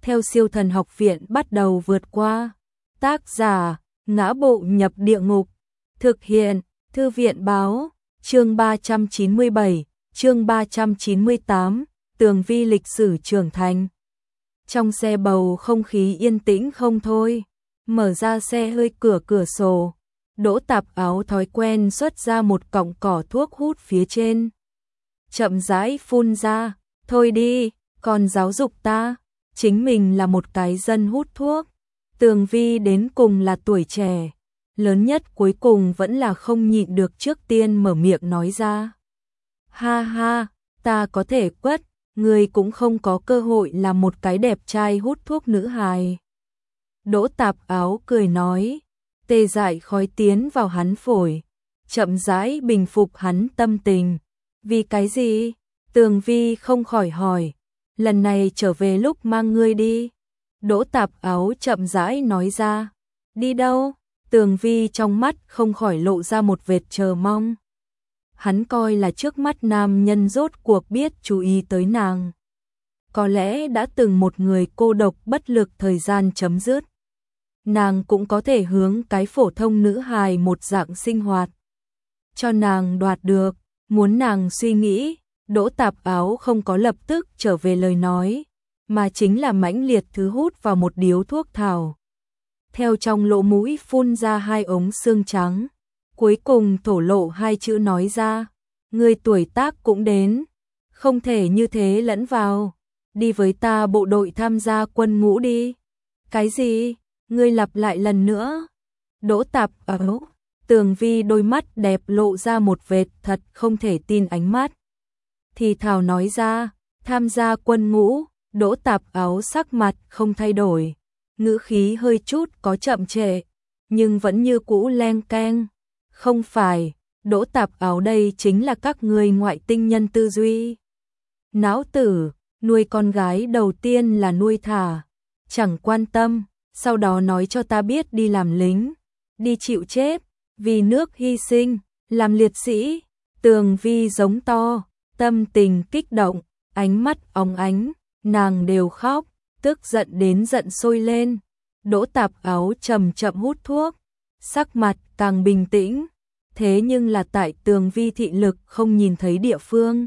theo Siêu Thần Học Viện bắt đầu vượt qua. Tác giả: Ngã Bộ Nhập Địa Ngục. Thực hiện: Thư viện báo. Chương 397, chương 398, Tường Vi lịch sử trưởng thành. Trong xe bầu không khí yên tĩnh không thôi. Mở ra xe hơi cửa sổ. Đỗ Tạp Áo thói quen xuất ra một cọng cỏ thuốc hút phía trên. Chậm rãi phun ra, thôi đi, còn giáo dục ta, chính mình là một cái dân hút thuốc. Tường Vi đến cùng là tuổi trẻ, lớn nhất cuối cùng vẫn là không nhịn được trước tiên mở miệng nói ra. Ha ha, ta có thể quất, ngươi cũng không có cơ hội làm một cái đẹp trai hút thuốc nữ hài. Đỗ Tạp Áo cười nói, tê dại khói tiến vào hắn phổi, chậm rãi bình phục hắn tâm tình. Vì cái gì? Tường Vi không khỏi hỏi, lần này trở về lúc mang ngươi đi. Đỗ Tạp Áo chậm rãi nói ra, đi đâu? Tường Vi trong mắt không khỏi lộ ra một vệt chờ mong. Hắn coi là trước mắt nam nhân rốt cuộc biết chú ý tới nàng. Có lẽ đã từng một người cô độc bất lực thời gian chấm dứt. Nàng cũng có thể hướng cái phổ thông nữ hài một dạng sinh hoạt. Cho nàng đoạt được, muốn nàng suy nghĩ. Đỗ Tạp Áo không có lập tức trở về lời nói, mà chính là mãnh liệt thứ hút vào một điếu thuốc thảo. Theo trong lỗ mũi phun ra 2 ống xương trắng, cuối cùng thổ lộ 2 chữ nói ra, người tuổi tác cũng đến, không thể như thế lẫn vào, đi với ta bộ đội tham gia quân ngũ đi. Cái gì? Ngươi lặp lại lần nữa. Đỗ Tạp Áo, Tường Vi đôi mắt đẹp lộ ra một vệt thật không thể tin ánh mắt. Thì thào nói ra, tham gia quân ngũ. Đỗ Tạp Áo sắc mặt không thay đổi, ngữ khí hơi chút có chậm trễ, nhưng vẫn như cũ leng keng. Không phải, Đỗ Tạp Áo, đây chính là các ngươi ngoại tinh nhân tư duy. Não tử, nuôi con gái đầu tiên là nuôi thả, chẳng quan tâm, sau đó nói cho ta biết đi làm lính, đi chịu chết, vì nước hy sinh, làm liệt sĩ. Tường Vi giống to, tâm tình kích động, ánh mắt óng ánh, nàng đều khóc, tức giận đến giận sôi lên. Đỗ Tạp Áo chậm chậm hút thuốc, sắc mặt càng bình tĩnh, thế nhưng là tại Tường Vi thị lực không nhìn thấy địa phương.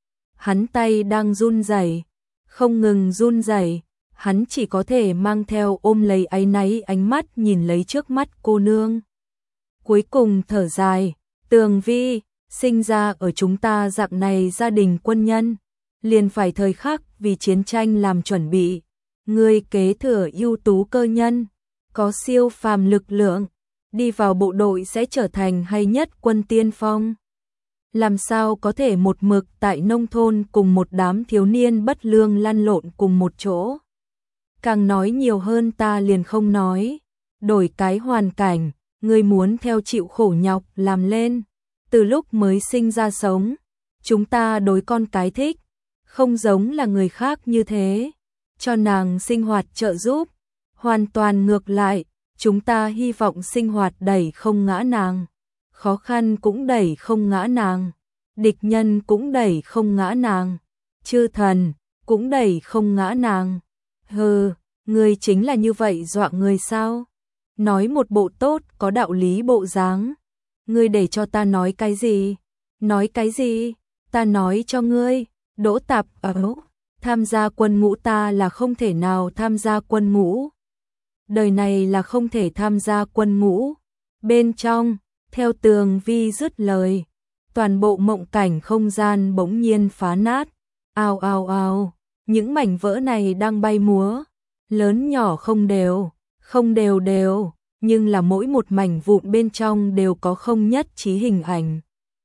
Hắn tay đang run rẩy, không ngừng run rẩy, hắn chỉ có thể mang theo ôm lấy áy náy ánh mắt nhìn lấy trước mắt cô nương. Cuối cùng thở dài, Tường Vi, sinh ra ở chúng ta dạng này gia đình quân nhân, liền phải thời khắc vì chiến tranh làm chuẩn bị. Ngươi kế thừa ưu tú cơ nhân, có siêu phàm lực lượng, đi vào bộ đội sẽ trở thành hay nhất quân tiên phong. Làm sao có thể một mực tại nông thôn cùng một đám thiếu niên bất lương lăn lộn cùng một chỗ. Càng nói nhiều hơn ta liền không nói. Đổi cái hoàn cảnh, ngươi muốn theo chịu khổ nhọc làm lên. Từ lúc mới sinh ra sống, chúng ta đối con cái thích, không giống là người khác như thế, cho nàng sinh hoạt trợ giúp. Hoàn toàn ngược lại, chúng ta hy vọng sinh hoạt đẩy không ngã nàng, khó khăn cũng đẩy không ngã nàng, địch nhân cũng đẩy không ngã nàng, chư thần cũng đẩy không ngã nàng. Hừ, ngươi chính là như vậy dọa người sao? Nói một bộ tốt có đạo lý bộ dáng. Ngươi để cho ta nói cái gì? Nói cái gì? Ta nói cho ngươi. Đỗ Tạp Áo, tham gia quân ngũ ta là không thể nào tham gia quân ngũ. Đời này là không thể tham gia quân ngũ. Bên trong, theo Tường Vi dứt lời, toàn bộ mộng cảnh không gian bỗng nhiên phá nát. Ào ào ào, những mảnh vỡ này đang bay múa, lớn nhỏ không đều, nhưng là mỗi một mảnh vụn bên trong đều có không nhất trí hình ảnh.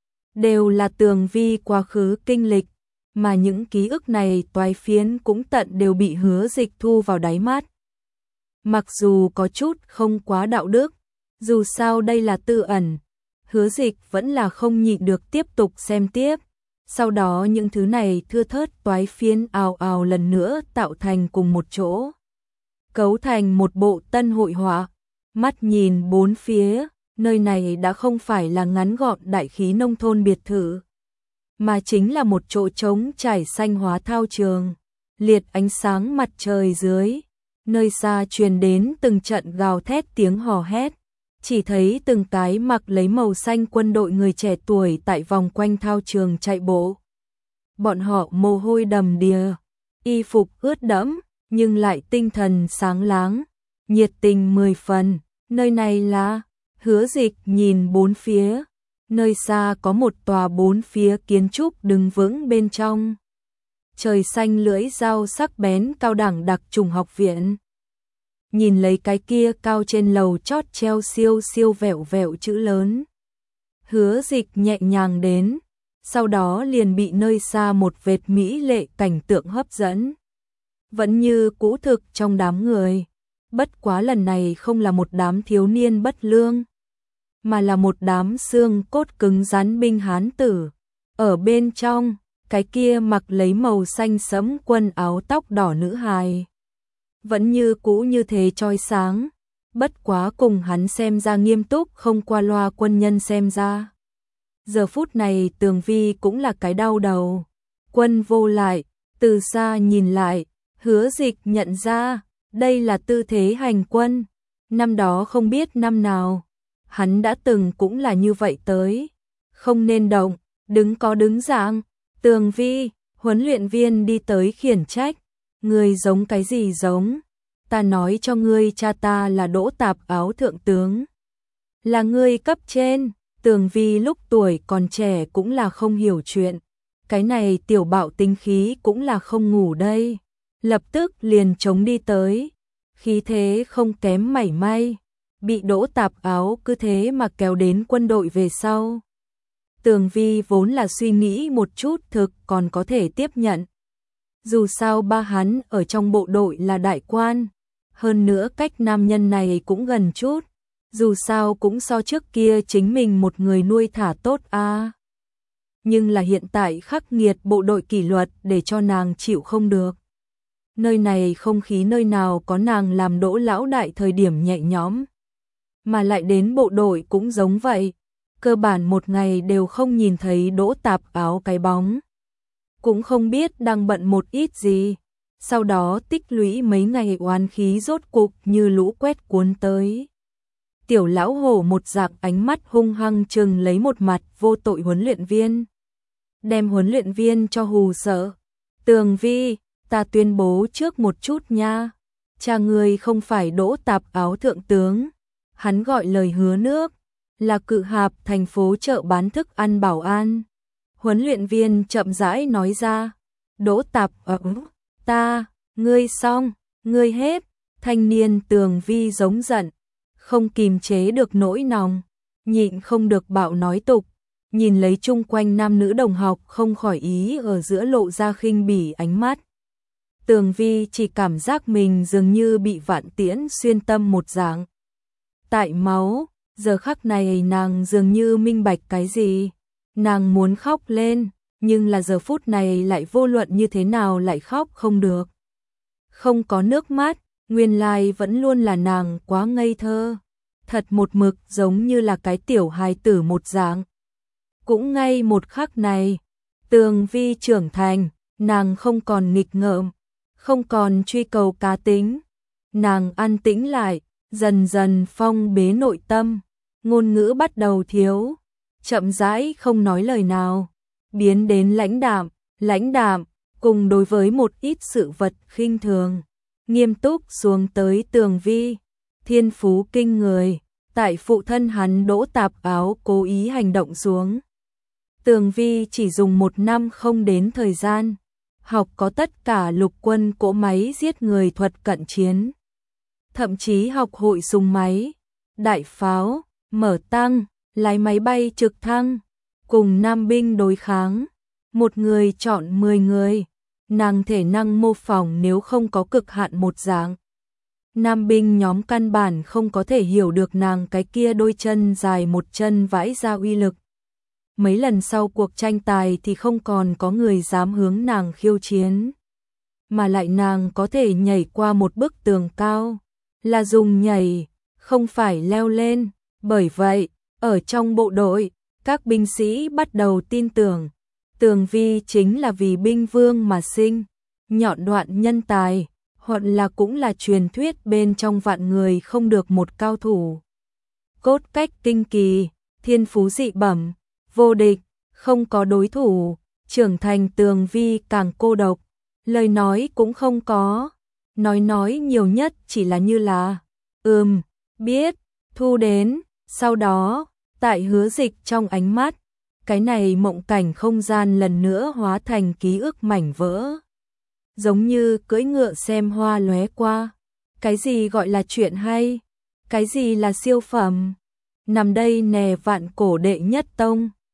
Đều là Tường Vi quá khứ kinh lịch, mà những ký ức này toái phiến cũng tận đều bị Hứa Dịch thu vào đáy mắt. Mặc dù có chút không quá đạo đức, dù sao đây là tư ẩn, Hứa Dịch vẫn là không nhịn được tiếp tục xem tiếp. Sau đó những thứ này thưa thớt toái phiến ào ào lần nữa tạo thành cùng một chỗ, cấu thành một bộ tân hội họa. Mắt nhìn bốn phía, nơi này đã không phải là ngắn gọn đại khí nông thôn biệt thự, mà chính là một chỗ trống trải xanh hóa thao trường. liệt ánh sáng mặt trời dưới, nơi xa truyền đến từng trận gào thét tiếng hò hét, chỉ thấy từng cái mặc lấy màu xanh quân đội người trẻ tuổi tại vòng quanh thao trường chạy bộ. Bọn họ mồ hôi đầm đìa, y phục ướt đẫm, nhưng lại tinh thần sáng láng, nhiệt tình 10 phần. Nơi này là, Hứa Dịch nhìn bốn phía, nơi xa có một tòa bốn phía kiến trúc đứng vững bên trong. Trời xanh lưỡi dao sắc bén cao đẳng đặc trùng học viện. Nhìn lấy cái kia cao trên lầu chót treo siêu siêu vẹo vẹo chữ lớn. Hứa Dịch nhẹ nhàng đến, sau đó liền bị nơi xa một vệt mỹ lệ cảnh tượng hấp dẫn. Vẫn như cũ thực trong đám người, bất quá lần này không là một đám thiếu niên bất lương, mà là một đám xương cốt cứng rắn binh hán tử. Ở bên trong, cái kia mặc lấy màu xanh sẫm quần áo tóc đỏ nữ hài. Vẫn như cũ như thế chói sáng, bất quá cùng hắn xem ra nghiêm túc không qua loa quân nhân xem ra. Giờ phút này Tường Vi cũng là cái đau đầu. Quân Vô Lại, từ xa nhìn lại, Hứa Dịch nhận ra, đây là tư thế hành quân. Năm đó không biết năm nào, hắn đã từng cũng là như vậy tới. Không nên động, đứng có đứng dạng. Tường Vi, huấn luyện viên đi tới khiển trách. Ngươi giống cái gì giống? Ta nói cho ngươi cha ta là Đỗ Tạp Áo thượng tướng. Là ngươi cấp trên. Tường Vi lúc tuổi còn trẻ cũng là không hiểu chuyện. Cái này tiểu bạo tính khí cũng là không ngủ đây. Lập tức liền chống đi tới. Khí thế không kém mảy may. Bị Đỗ Tạp Áo cứ thế mà kéo đến quân đội về sau. Tường Vi vốn là suy nghĩ một chút thực còn có thể tiếp nhận. Dù sao ba hắn ở trong bộ đội là đại quan. Hơn nữa cách nam nhân này cũng gần chút. Dù sao cũng so trước kia chính mình một người nuôi thả tốt a. Nhưng là hiện tại khắc nghiệt bộ đội kỷ luật để cho nàng chịu không được. Nơi này không khí nơi nào có nàng làm Đỗ lão đại thời điểm nhẹ nhõm. Mà lại đến bộ đội cũng giống vậy. Cơ bản một ngày đều không nhìn thấy Đỗ Tạp Áo cái bóng. Cũng không biết đang bận một ít gì. Sau đó tích lũy mấy ngày oán khí rốt cục như lũ quét cuốn tới. Tiểu lão hổ một dạng ánh mắt hung hăng trừng lấy một mặt vô tội huấn luyện viên. Đem huấn luyện viên cho hù sợ. Tường Vi, ta tuyên bố trước một chút nha. Cha ngươi không phải Đỗ Tạp Áo thượng tướng. Hắn gọi lời hứa nước. Là Cự Hạp thành phố chợ bán thức ăn bảo an. Huấn luyện viên chậm rãi nói ra. Đỗ Tạp Áo, ta, ngươi xong, ngươi hết. Thanh niên Tường Vi giống giận. Không kìm chế được nỗi lòng, nhịn không được bạo nói tục, nhìn lấy chung quanh nam nữ đồng học không khỏi ý ở giữa lộ ra khinh bỉ ánh mắt. Tường Vi chỉ cảm giác mình dường như bị vạn tiễn xuyên tâm một dạng. Tại máu, giờ khắc này nàng dường như minh bạch cái gì, nàng muốn khóc lên, nhưng là giờ phút này lại vô luận như thế nào lại khóc không được. Không có nước mắt. Nguyên lai vẫn luôn là nàng quá ngây thơ, thật một mực giống như là cái tiểu hài tử một dạng. Cũng ngay một khắc này, Tường Vi trưởng thành, nàng không còn nghịch ngợm, không còn truy cầu cá tính. Nàng an tĩnh lại, dần dần phong bế nội tâm, ngôn ngữ bắt đầu thiếu, chậm rãi không nói lời nào, biến đến lãnh đạm, cùng đối với một ít sự vật khinh thường. Nghiêm túc xuống tới Tường Vi, thiên phú kinh người, tại phụ thân hắn Đỗ Tạp Áo cố ý hành động xuống. Tường Vi chỉ dùng 1 năm không đến thời gian, học có tất cả lục quân cỗ máy giết người thuật cận chiến. Thậm chí học hội súng máy, đại pháo, mở tăng, lái máy bay trực thăng, cùng nam binh đối kháng, một người chọn 10 người. Nàng thể năng mô phỏng nếu không có cực hạn một dạng. Nam binh nhóm căn bản không có thể hiểu được nàng cái kia đôi chân dài một chân vãi ra uy lực. Mấy lần sau cuộc tranh tài thì không còn có người dám hướng nàng khiêu chiến. Mà lại nàng có thể nhảy qua một bức tường cao, là dùng nhảy, không phải leo lên. Bởi vậy, ở trong bộ đội, các binh sĩ bắt đầu tin tưởng. Tường Vi chính là vì binh vương mà sinh, nhọn đoạn nhân tài, hoặc là cũng là truyền thuyết bên trong vạn người không được một cao thủ. Cốt cách kinh kỳ, thiên phú dị bẩm, vô địch, không có đối thủ, trưởng thành Tường Vi càng cô độc, lời nói cũng không có, nói nhiều nhất chỉ là như là biết, thu đến, sau đó, tại Hứa Dịch trong ánh mắt, cái này mộng cảnh không gian lần nữa hóa thành ký ức mảnh vỡ. Giống như cưỡi ngựa xem hoa lóe qua, cái gì gọi là chuyện hay, cái gì là siêu phẩm, nằm đây nè vạn cổ đệ nhất tông.